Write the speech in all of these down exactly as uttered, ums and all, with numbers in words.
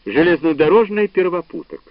Железнодорожный первопуток.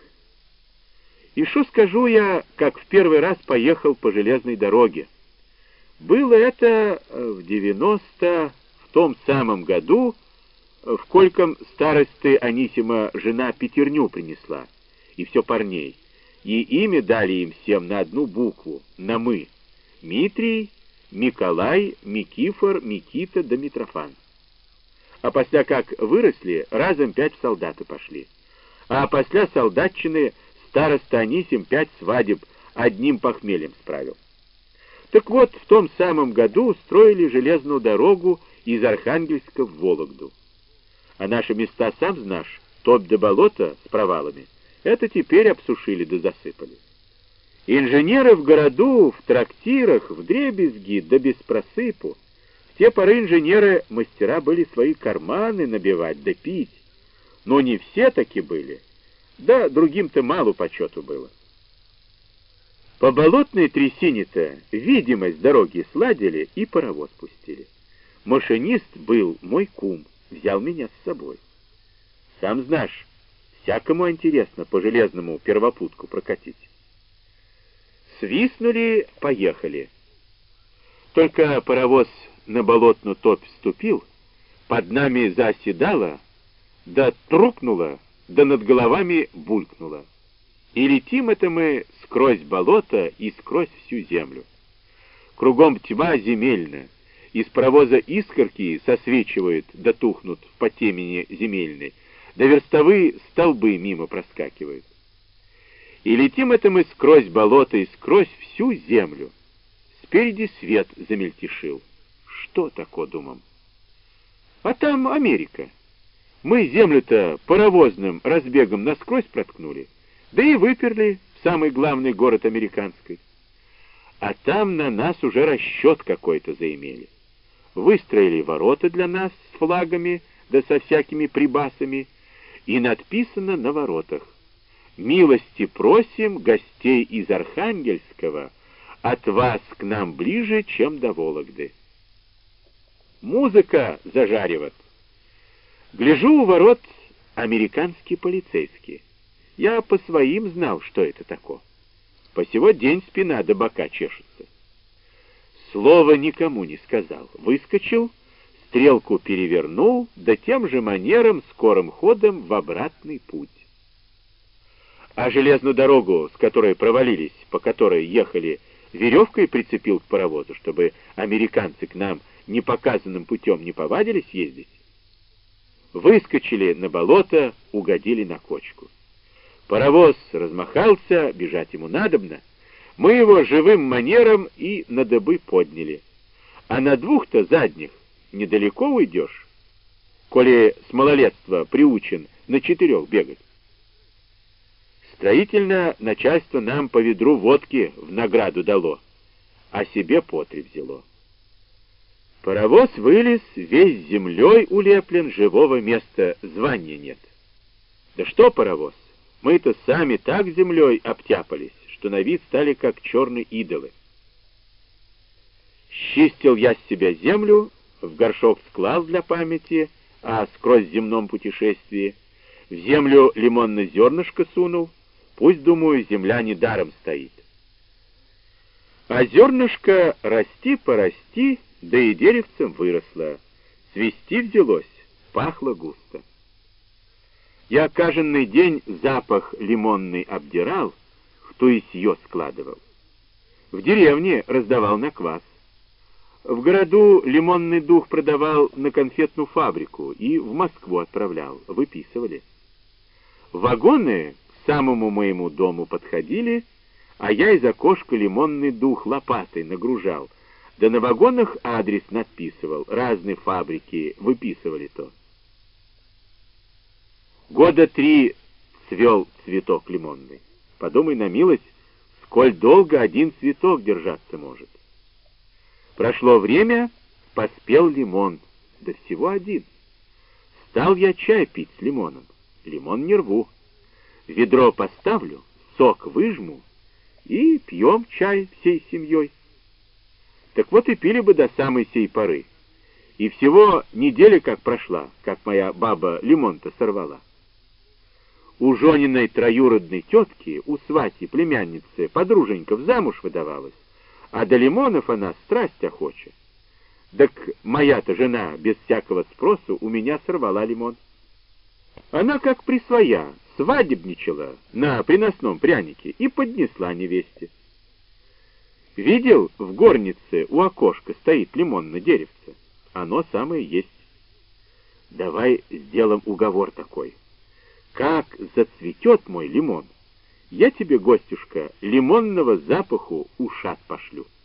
И шо скажу я, как в первый раз поехал по железной дороге. Было это в девяносто в том самом году, в кольком старосты Анисима жена пятерню принесла, и все парней, и имя дали им всем на одну букву, на «мы». Митрий, Миколай, Микифор, Микита да Митрофан. А после как выросли, разом пять в солдаты пошли. А после солдатчины староста Анисим пять свадеб одним похмельем справил. Так вот, в том самом году строили железную дорогу из Архангельска в Вологду. А наши места, сам знаешь, топь да болото с провалами, это теперь обсушили да засыпали. Инженеры в городу, в трактирах, вдребезги да без просыпу. В те поры инженеры мастера были свои карманы набивать да пить. Но не все таки были, да другим-то мало почету было. По болотной трясине-то видимость дороги сладили и паровоз пустили. Машинист был мой кум, взял меня с собой. Сам знаешь, всякому интересно по железному первопутку прокатить. Свистнули, поехали. Только паровоз на болотную топь вступил, под нами заоседало, да трукнуло, да над головами булькнуло. И летим это мы сквозь болото и сквозь всю землю. Кругом тьма земельная, из паровоза искорки сосвечивают да тухнут по темени земельной, да верстовые столбы мимо проскакивают. И летим это мы сквозь болото и сквозь всю землю. Спереди свет замельтешил. Что такое, думам? А там Америка. Мы землю-то паровозным разбегом насквозь проткнули, да и выперли в самый главный город американский. А там на нас уже расчет какой-то заимели. Выстроили ворота для нас с флагами, да со всякими прибасами, и надписано на воротах: «Милости просим гостей из Архангельского, от вас к нам ближе, чем до Вологды». Музыка зажаривает. Гляжу у ворот американские полицейские. Я по своим знал, что это такое. По сего день спина до бока чешется. Слова никому не сказал. Выскочил, стрелку перевернул, да тем же манером скорым ходом в обратный путь. А железную дорогу, с которой провалились, по которой ехали, веревкой прицепил к паровозу, чтобы американцы к нам непоказанным путем не повадились ездить. Выскочили на болото, угодили на кочку. Паровоз размахался, бежать ему надобно. Мы его живым манером и на дыбы подняли. А на двух-то задних недалеко уйдешь, коли с малолетства приучен на четырех бегать. Строительное начальство нам по ведру водки в награду дало, а себе потреб взяло. Паровоз вылез, весь землей улеплен, живого места звания нет. Да что паровоз? Мы-то сами так землей обтяпались, что на вид стали как черные идолы. Счистил я с себя землю, в горшок склал для памяти о сквозь земном путешествии, в землю лимонное зернышко сунул, пусть, думаю, земля недаром стоит. А зернышко расти-порасти, да и деревцем выросло, цвести взялось, пахло густо. Я каждый день запах лимонный обдирал, кто и сие складывал. В деревне раздавал на квас. В городу лимонный дух продавал на конфетную фабрику и в Москву отправлял, выписывали. Вагоны к самому моему дому подходили, а я из окошка лимонный дух лопатой нагружал, да на вагонах адрес надписывал, разные фабрики выписывали то. Года три цвел цветок лимонный. Подумай на милость, сколь долго один цветок держаться может. Прошло время, поспел лимон, да всего один. Стал я чай пить с лимоном, лимон не рву. Ведро поставлю, сок выжму, и пьем чай всей семьей. Так вот и пили бы до самой сей поры. И всего неделя как прошла, как моя баба лимон-то сорвала. У Жониной троюродной тетки, у свати племянницы, подруженька в замуж выдавалась, а до лимонов она страсть охоча. Так моя-то жена без всякого спросу у меня сорвала лимон. Она как при своя свадебничала на приносном прянике и поднесла невесте. Видел, в горнице у окошка стоит лимон на деревце? Оно самое есть. Давай сделаем уговор такой. Как зацветет мой лимон, я тебе, гостюшка, лимонного запаху ушат пошлю.